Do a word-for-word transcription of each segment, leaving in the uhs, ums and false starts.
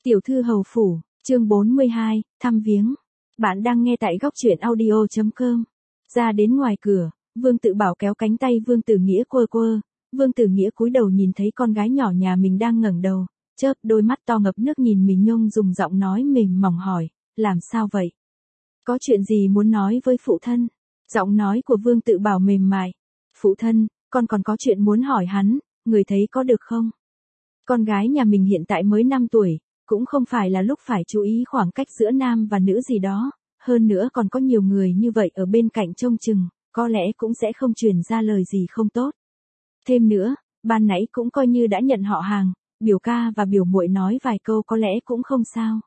Tiểu thư hầu phủ, chương bốn mươi hai, thăm viếng. Bạn đang nghe tại góc truyện audio chấm com. Ra đến ngoài cửa, Vương Tự Bảo kéo cánh tay Vương Tử Nghĩa quơ quơ. Vương Tử Nghĩa cúi đầu nhìn thấy con gái nhỏ nhà mình đang ngẩng đầu, chớp đôi mắt to ngập nước nhìn mình, Nhung dùng giọng nói mềm mỏng hỏi, làm sao vậy? Có chuyện gì muốn nói với phụ thân? Giọng nói của Vương Tự Bảo mềm mại. Phụ thân, con còn có chuyện muốn hỏi hắn, người thấy có được không? Con gái nhà mình hiện tại mới năm tuổi, cũng không phải là lúc phải chú ý khoảng cách giữa nam và nữ gì đó, hơn nữa còn có nhiều người như vậy ở bên cạnh trông chừng, có lẽ cũng sẽ không truyền ra lời gì không tốt. Thêm nữa, ban nãy cũng coi như đã nhận họ hàng, biểu ca và biểu muội nói vài câu có lẽ cũng không sao.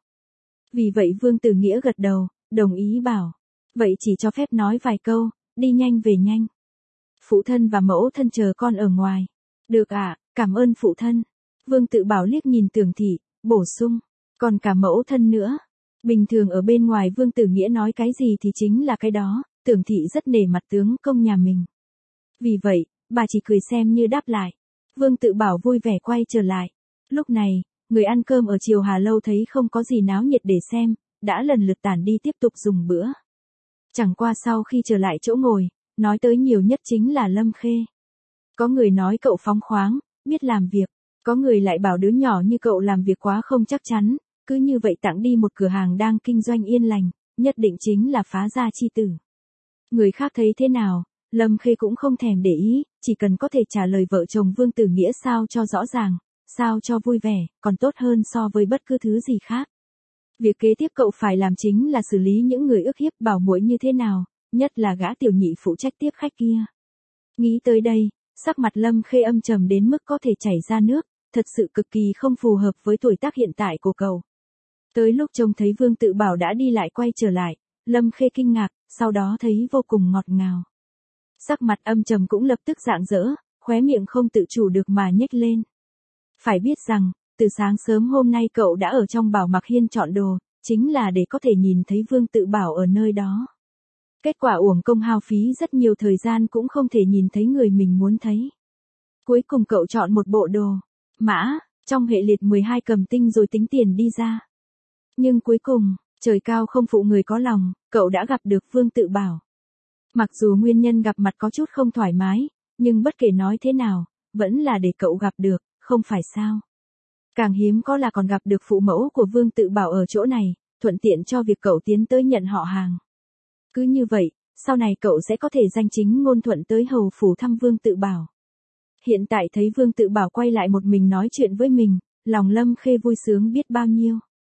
Vì vậy Vương Tử Nghĩa gật đầu, đồng ý bảo, vậy chỉ cho phép nói vài câu, đi nhanh về nhanh. Phụ thân và mẫu thân chờ con ở ngoài. Được ạ, à, cảm ơn phụ thân. Vương Tự Bảo liếc nhìn Tưởng Thị, bổ sung, còn cả mẫu thân nữa. Bình thường ở bên ngoài Vương Tử Nghĩa nói cái gì thì chính là cái đó, Tưởng Thị rất nể mặt tướng công nhà mình. Vì vậy, bà chỉ cười xem như đáp lại. Vương Tự Bảo vui vẻ quay trở lại. Lúc này, người ăn cơm ở Triều Hà Lâu thấy không có gì náo nhiệt để xem, đã lần lượt tản đi tiếp tục dùng bữa. Chẳng qua sau khi trở lại chỗ ngồi, nói tới nhiều nhất chính là Lâm Khê. Có người nói cậu phóng khoáng, biết làm việc. Có người lại bảo đứa nhỏ như cậu làm việc quá không chắc chắn, cứ như vậy tặng đi một cửa hàng đang kinh doanh yên lành, nhất định chính là phá gia chi tử. Người khác thấy thế nào, Lâm Khê cũng không thèm để ý, chỉ cần có thể trả lời vợ chồng Vương Tử Nghĩa sao cho rõ ràng, sao cho vui vẻ, còn tốt hơn so với bất cứ thứ gì khác. Việc kế tiếp cậu phải làm chính là xử lý những người ức hiếp bảo muội như thế nào, nhất là gã tiểu nhị phụ trách tiếp khách kia. Nghĩ tới đây, sắc mặt Lâm Khê âm trầm đến mức có thể chảy ra nước, thật sự cực kỳ không phù hợp với tuổi tác hiện tại của cậu. Tới lúc trông thấy Vương Tự Bảo đã đi lại quay trở lại, Lâm Khê kinh ngạc, sau đó thấy vô cùng ngọt ngào. Sắc mặt âm trầm cũng lập tức rạng rỡ, khóe miệng không tự chủ được mà nhếch lên. Phải biết rằng, từ sáng sớm hôm nay cậu đã ở trong Bảo Mặc Hiên chọn đồ, chính là để có thể nhìn thấy Vương Tự Bảo ở nơi đó. Kết quả uổng công hao phí rất nhiều thời gian cũng không thể nhìn thấy người mình muốn thấy. Cuối cùng cậu chọn một bộ đồ mã, trong hệ liệt mười hai cầm tinh rồi tính tiền đi ra. Nhưng cuối cùng, trời cao không phụ người có lòng, cậu đã gặp được Vương Tự Bảo. Mặc dù nguyên nhân gặp mặt có chút không thoải mái, nhưng bất kể nói thế nào, vẫn là để cậu gặp được, không phải sao. Càng hiếm có là còn gặp được phụ mẫu của Vương Tự Bảo ở chỗ này, thuận tiện cho việc cậu tiến tới nhận họ hàng. Cứ như vậy, sau này cậu sẽ có thể danh chính ngôn thuận tới hầu phủ thăm Vương Tự Bảo. Hiện tại thấy Vương Tự Bảo quay lại một mình nói chuyện với mình, lòng Lâm Khê vui sướng biết bao nhiêu.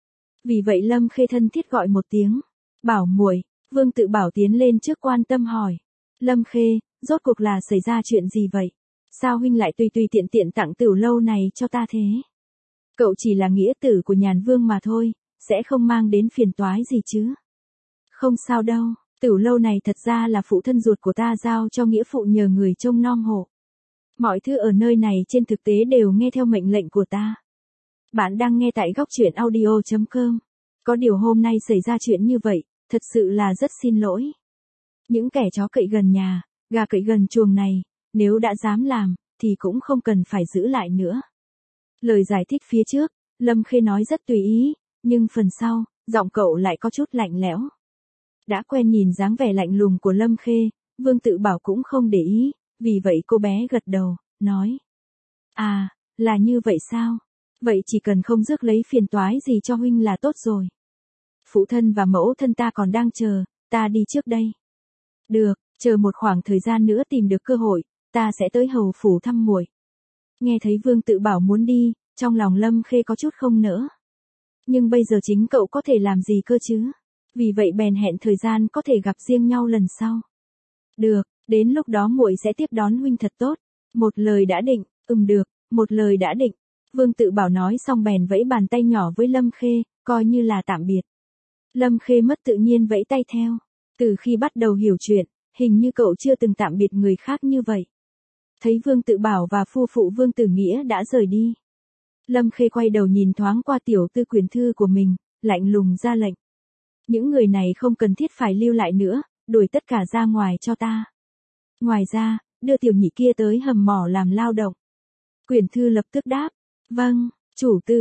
Vì vậy Lâm Khê thân thiết gọi một tiếng, Bảo muội. Vương Tự Bảo tiến lên trước quan tâm hỏi, Lâm Khê, rốt cuộc là xảy ra chuyện gì vậy? Sao huynh lại tùy tùy tiện tiện tặng Tửu Lâu này cho ta thế? Cậu chỉ là nghĩa tử của Nhàn Vương mà thôi, sẽ không mang đến phiền toái gì chứ? Không sao đâu, Tửu Lâu này thật ra là phụ thân ruột của ta giao cho nghĩa phụ nhờ người trông nom hộ. Mọi thứ ở nơi này trên thực tế đều nghe theo mệnh lệnh của ta. Bạn đang nghe tại góc truyện audio chấm com. Có điều hôm nay xảy ra chuyện như vậy, thật sự là rất xin lỗi. Những kẻ chó cậy gần nhà, gà cậy gần chuồng này, nếu đã dám làm, thì cũng không cần phải giữ lại nữa. Lời giải thích phía trước, Lâm Khê nói rất tùy ý, nhưng phần sau, giọng cậu lại có chút lạnh lẽo. Đã quen nhìn dáng vẻ lạnh lùng của Lâm Khê, Vương Tự Bảo cũng không để ý, vì vậy cô bé gật đầu, nói. À, là như vậy sao? Vậy chỉ cần không rước lấy phiền toái gì cho huynh là tốt rồi. Phụ thân và mẫu thân ta còn đang chờ, ta đi trước đây. Được, chờ một khoảng thời gian nữa tìm được cơ hội, ta sẽ tới hầu phủ thăm muội. Nghe thấy Vương Tự Bảo muốn đi, trong lòng Lâm Khê có chút không nỡ. Nhưng bây giờ chính cậu có thể làm gì cơ chứ? Vì vậy bèn hẹn thời gian có thể gặp riêng nhau lần sau. Được, đến lúc đó muội sẽ tiếp đón huynh thật tốt. Một lời đã định, ừm được, một lời đã định. Vương Tự Bảo nói xong bèn vẫy bàn tay nhỏ với Lâm Khê, coi như là tạm biệt. Lâm Khê mất tự nhiên vẫy tay theo. Từ khi bắt đầu hiểu chuyện, hình như cậu chưa từng tạm biệt người khác như vậy. Thấy Vương Tự Bảo và phu phụ Vương Tử Nghĩa đã rời đi. Lâm Khê quay đầu nhìn thoáng qua tiểu tư quyển thư của mình, lạnh lùng ra lệnh. Những người này không cần thiết phải lưu lại nữa, đuổi tất cả ra ngoài cho ta. Ngoài ra, đưa tiểu nhị kia tới hầm mỏ làm lao động. Quyển thư lập tức đáp, vâng, chủ tử,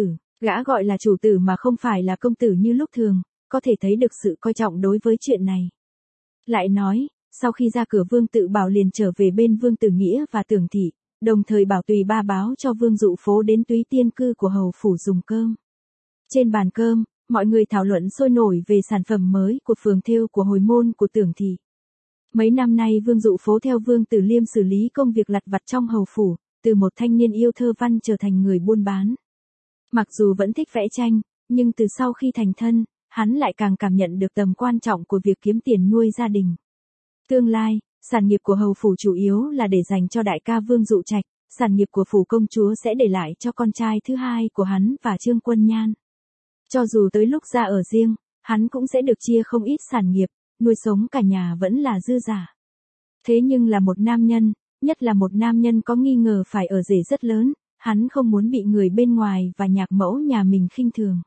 Gã gọi là chủ tử mà không phải là công tử như lúc thường, có thể thấy được sự coi trọng đối với chuyện này. Lại nói, sau khi ra cửa Vương Tự Bảo liền trở về bên Vương Tử Nghĩa và Tưởng Thị, đồng thời bảo tùy ba báo cho Vương Dụ Phố đến túy tiên cư của hầu phủ dùng cơm. Trên bàn cơm, mọi người thảo luận sôi nổi về sản phẩm mới của phường thêu của hồi môn của Tưởng Thị. Mấy năm nay Vương Dụ Phố theo Vương Tử Liêm xử lý công việc lặt vặt trong hầu phủ, từ một thanh niên yêu thơ văn trở thành người buôn bán. Mặc dù vẫn thích vẽ tranh, nhưng từ sau khi thành thân, hắn lại càng cảm nhận được tầm quan trọng của việc kiếm tiền nuôi gia đình. Tương lai, sản nghiệp của hầu phủ chủ yếu là để dành cho đại ca Vương Dụ Trạch, sản nghiệp của phủ công chúa sẽ để lại cho con trai thứ hai của hắn và Trương Quân Nhan. Cho dù tới lúc ra ở riêng, hắn cũng sẽ được chia không ít sản nghiệp, nuôi sống cả nhà vẫn là dư giả. Thế nhưng là một nam nhân, nhất là một nam nhân có nghi ngờ phải ở rể rất lớn, hắn không muốn bị người bên ngoài và nhạc mẫu nhà mình khinh thường.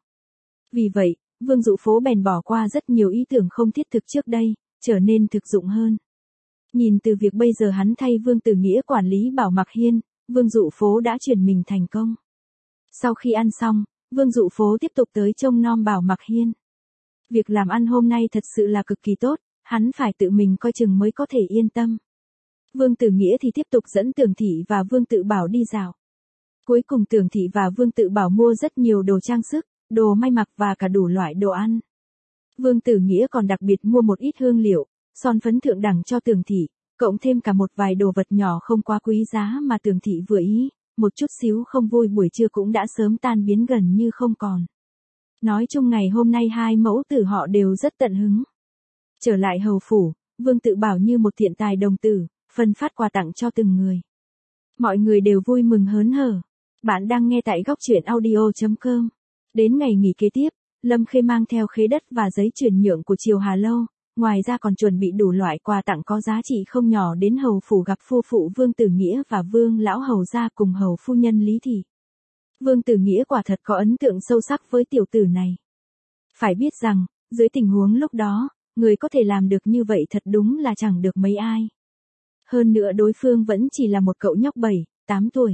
Vì vậy, Vương Dụ Phố bèn bỏ qua rất nhiều ý tưởng không thiết thực trước đây, trở nên thực dụng hơn. Nhìn từ việc bây giờ hắn thay Vương Tử Nghĩa quản lý Bảo Mặc Hiên, Vương Dụ Phố đã chuyển mình thành công. Sau khi ăn xong, Vương Dụ Phố tiếp tục tới trông nom Bảo Mặc Hiên. Việc làm ăn hôm nay thật sự là cực kỳ tốt, hắn phải tự mình coi chừng mới có thể yên tâm. Vương Tử Nghĩa thì tiếp tục dẫn Tưởng Thị và Vương Tự Bảo đi dạo. Cuối cùng Tưởng Thị và Vương Tự Bảo mua rất nhiều đồ trang sức, đồ may mặc và cả đủ loại đồ ăn. Vương Tử Nghĩa còn đặc biệt mua một ít hương liệu, son phấn thượng đẳng cho Tưởng Thị, cộng thêm cả một vài đồ vật nhỏ không quá quý giá mà Tưởng Thị vừa ý, một chút xíu không vui buổi trưa cũng đã sớm tan biến gần như không còn. Nói chung ngày hôm nay hai mẫu tử họ đều rất tận hứng. Trở lại hầu phủ, Vương Tự Bảo như một thiện tài đồng tử, phân phát quà tặng cho từng người. Mọi người đều vui mừng hớn hở. Bạn đang nghe tại góc truyện audio chấm com. Đến ngày nghỉ kế tiếp, Lâm Khê mang theo khế đất và giấy chuyển nhượng của Triều Hà Lâu, ngoài ra còn chuẩn bị đủ loại quà tặng có giá trị không nhỏ đến hầu phủ gặp phu phụ Vương Tử Nghĩa và Vương lão hầu gia cùng hầu phu nhân Lý Thị. Vương Tử Nghĩa quả thật có ấn tượng sâu sắc với tiểu tử này. Phải biết rằng, dưới tình huống lúc đó, người có thể làm được như vậy thật đúng là chẳng được mấy ai. Hơn nữa đối phương vẫn chỉ là một cậu nhóc bảy, tám tuổi.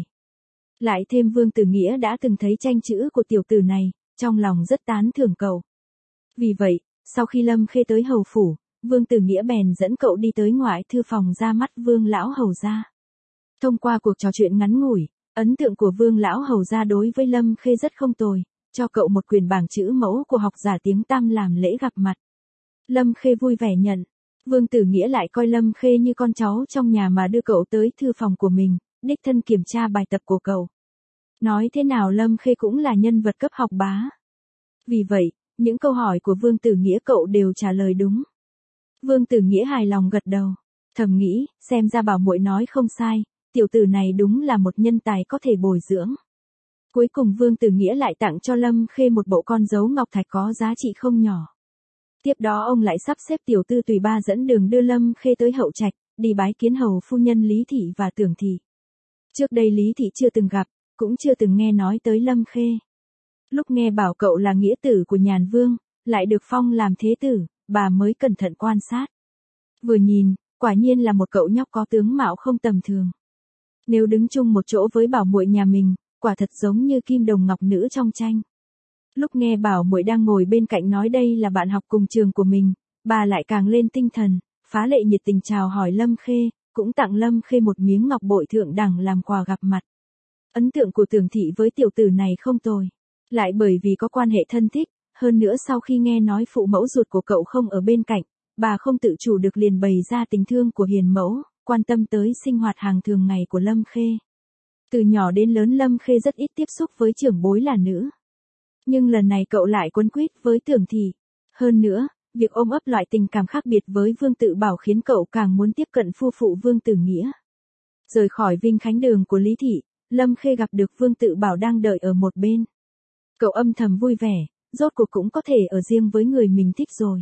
Lại thêm Vương Tử Nghĩa đã từng thấy tranh chữ của tiểu tử này, trong lòng rất tán thưởng cậu. Vì vậy, sau khi Lâm Khê tới hầu phủ, Vương Tử Nghĩa bèn dẫn cậu đi tới ngoại thư phòng ra mắt Vương lão hầu gia. Thông qua cuộc trò chuyện ngắn ngủi, ấn tượng của Vương lão hầu gia đối với Lâm Khê rất không tồi, cho cậu một quyền bảng chữ mẫu của học giả tiếng tăm làm lễ gặp mặt. Lâm Khê vui vẻ nhận. Vương Tử Nghĩa lại coi Lâm Khê như con cháu trong nhà mà đưa cậu tới thư phòng của mình, đích thân kiểm tra bài tập của cậu. Nói thế nào Lâm Khê cũng là nhân vật cấp học bá. Vì vậy, những câu hỏi của Vương Tử Nghĩa cậu đều trả lời đúng. Vương Tử Nghĩa hài lòng gật đầu, thầm nghĩ, xem ra bảo muội nói không sai, tiểu tử này đúng là một nhân tài có thể bồi dưỡng. Cuối cùng Vương Tử Nghĩa lại tặng cho Lâm Khê một bộ con dấu ngọc thạch có giá trị không nhỏ. Tiếp đó ông lại sắp xếp tiểu tư tùy ba dẫn đường đưa Lâm Khê tới hậu trạch, đi bái kiến hầu phu nhân Lý Thị và Tưởng Thị. Trước đây Lý Thị chưa từng gặp, cũng chưa từng nghe nói tới Lâm Khê. Lúc nghe bảo cậu là nghĩa tử của Nhàn Vương, lại được phong làm thế tử, bà mới cẩn thận quan sát. Vừa nhìn, quả nhiên là một cậu nhóc có tướng mạo không tầm thường. Nếu đứng chung một chỗ với bảo muội nhà mình, quả thật giống như kim đồng ngọc nữ trong tranh. Lúc nghe bảo muội đang ngồi bên cạnh nói đây là bạn học cùng trường của mình, bà lại càng lên tinh thần, phá lệ nhiệt tình chào hỏi Lâm Khê, cũng tặng Lâm Khê một miếng ngọc bội thượng đẳng làm quà gặp mặt. Ấn tượng của Tưởng Thị với tiểu tử này không tồi, lại bởi vì có quan hệ thân thích, hơn nữa sau khi nghe nói phụ mẫu ruột của cậu không ở bên cạnh, bà không tự chủ được liền bày ra tình thương của hiền mẫu, quan tâm tới sinh hoạt hàng thường ngày của Lâm Khê. Từ nhỏ đến lớn Lâm Khê rất ít tiếp xúc với trưởng bối là nữ. Nhưng lần này cậu lại quấn quýt với Tưởng Thị. Hơn nữa, việc ôm ấp loại tình cảm khác biệt với Vương Tự Bảo khiến cậu càng muốn tiếp cận phu phụ Vương Tử Nghĩa. Rời khỏi Vinh Khánh Đường của Lý Thị, Lâm Khê gặp được Vương Tự Bảo đang đợi ở một bên. Cậu âm thầm vui vẻ, rốt cuộc cũng có thể ở riêng với người mình thích rồi.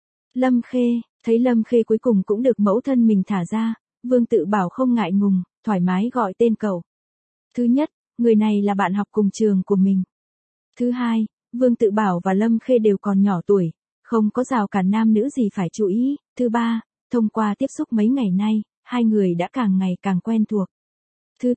Lâm Khê, thấy Lâm Khê cuối cùng cũng được mẫu thân mình thả ra, Vương Tự Bảo không ngại ngùng, thoải mái gọi tên cậu. Thứ nhất, người này là bạn học cùng trường của mình. Thứ hai, Vương Tự Bảo và Lâm Khê đều còn nhỏ tuổi, không có rào cản nam nữ gì phải chú ý. Thứ ba, thông qua tiếp xúc mấy ngày nay, hai người đã càng ngày càng quen thuộc. Thứ tư,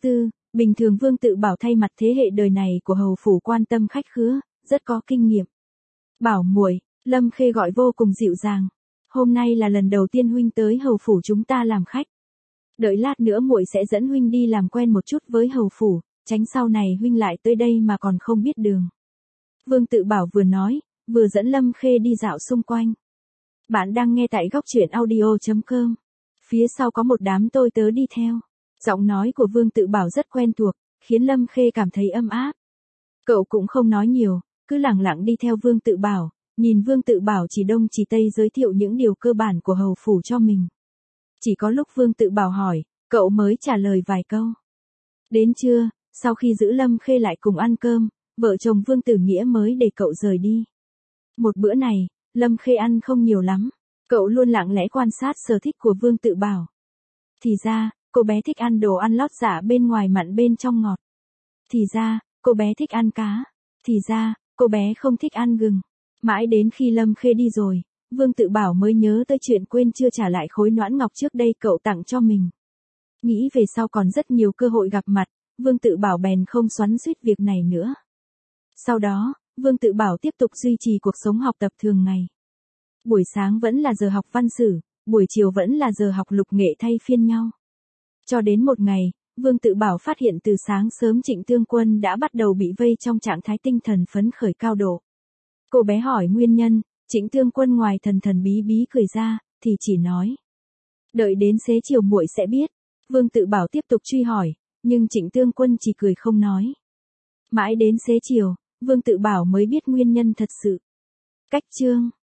Bình thường Vương Tự Bảo thay mặt thế hệ đời này của hầu phủ quan tâm khách khứa, rất có kinh nghiệm. Bảo muội, Lâm Khê gọi vô cùng dịu dàng. Hôm nay là lần đầu tiên huynh tới hầu phủ chúng ta làm khách. Đợi lát nữa muội sẽ dẫn huynh đi làm quen một chút với hầu phủ, tránh sau này huynh lại tới đây mà còn không biết đường. Vương Tự Bảo vừa nói, vừa dẫn Lâm Khê đi dạo xung quanh. Bạn đang nghe tại góc truyện audio chấm com. Phía sau có một đám tôi tớ đi theo. Giọng nói của Vương Tự Bảo rất quen thuộc, khiến Lâm Khê cảm thấy ấm áp. Cậu cũng không nói nhiều, cứ lẳng lặng đi theo Vương Tự Bảo, nhìn Vương Tự Bảo chỉ đông chỉ tây giới thiệu những điều cơ bản của hầu phủ cho mình. Chỉ có lúc Vương Tự Bảo hỏi, cậu mới trả lời vài câu. Đến trưa, sau khi giữ Lâm Khê lại cùng ăn cơm, vợ chồng Vương Tử Nghĩa mới để cậu rời đi. Một bữa này, Lâm Khê ăn không nhiều lắm, cậu luôn lặng lẽ quan sát sở thích của Vương Tự Bảo. Thì ra, cô bé thích ăn đồ ăn lót dạ bên ngoài mặn bên trong ngọt. Thì ra, cô bé thích ăn cá. Thì ra, cô bé không thích ăn gừng. Mãi đến khi Lâm Khê đi rồi, Vương Tự Bảo mới nhớ tới chuyện quên chưa trả lại khối noãn ngọc trước đây cậu tặng cho mình. Nghĩ về sau còn rất nhiều cơ hội gặp mặt, Vương Tự Bảo bèn không xoắn xuýt việc này nữa. Sau đó, Vương Tự Bảo tiếp tục duy trì cuộc sống học tập thường ngày. Buổi sáng vẫn là giờ học văn sử, buổi chiều vẫn là giờ học lục nghệ thay phiên nhau. Cho đến một ngày, Vương Tự Bảo phát hiện từ sáng sớm Trịnh Tương Quân đã bắt đầu bị vây trong trạng thái tinh thần phấn khởi cao độ. Cô bé hỏi nguyên nhân, Trịnh Tương Quân ngoài thần thần bí bí cười ra, thì chỉ nói. Đợi đến xế chiều muội sẽ biết. Vương Tự Bảo tiếp tục truy hỏi, nhưng Trịnh Tương Quân chỉ cười không nói. Mãi đến xế chiều, Vương Tự Bảo mới biết nguyên nhân thật sự. Cách chương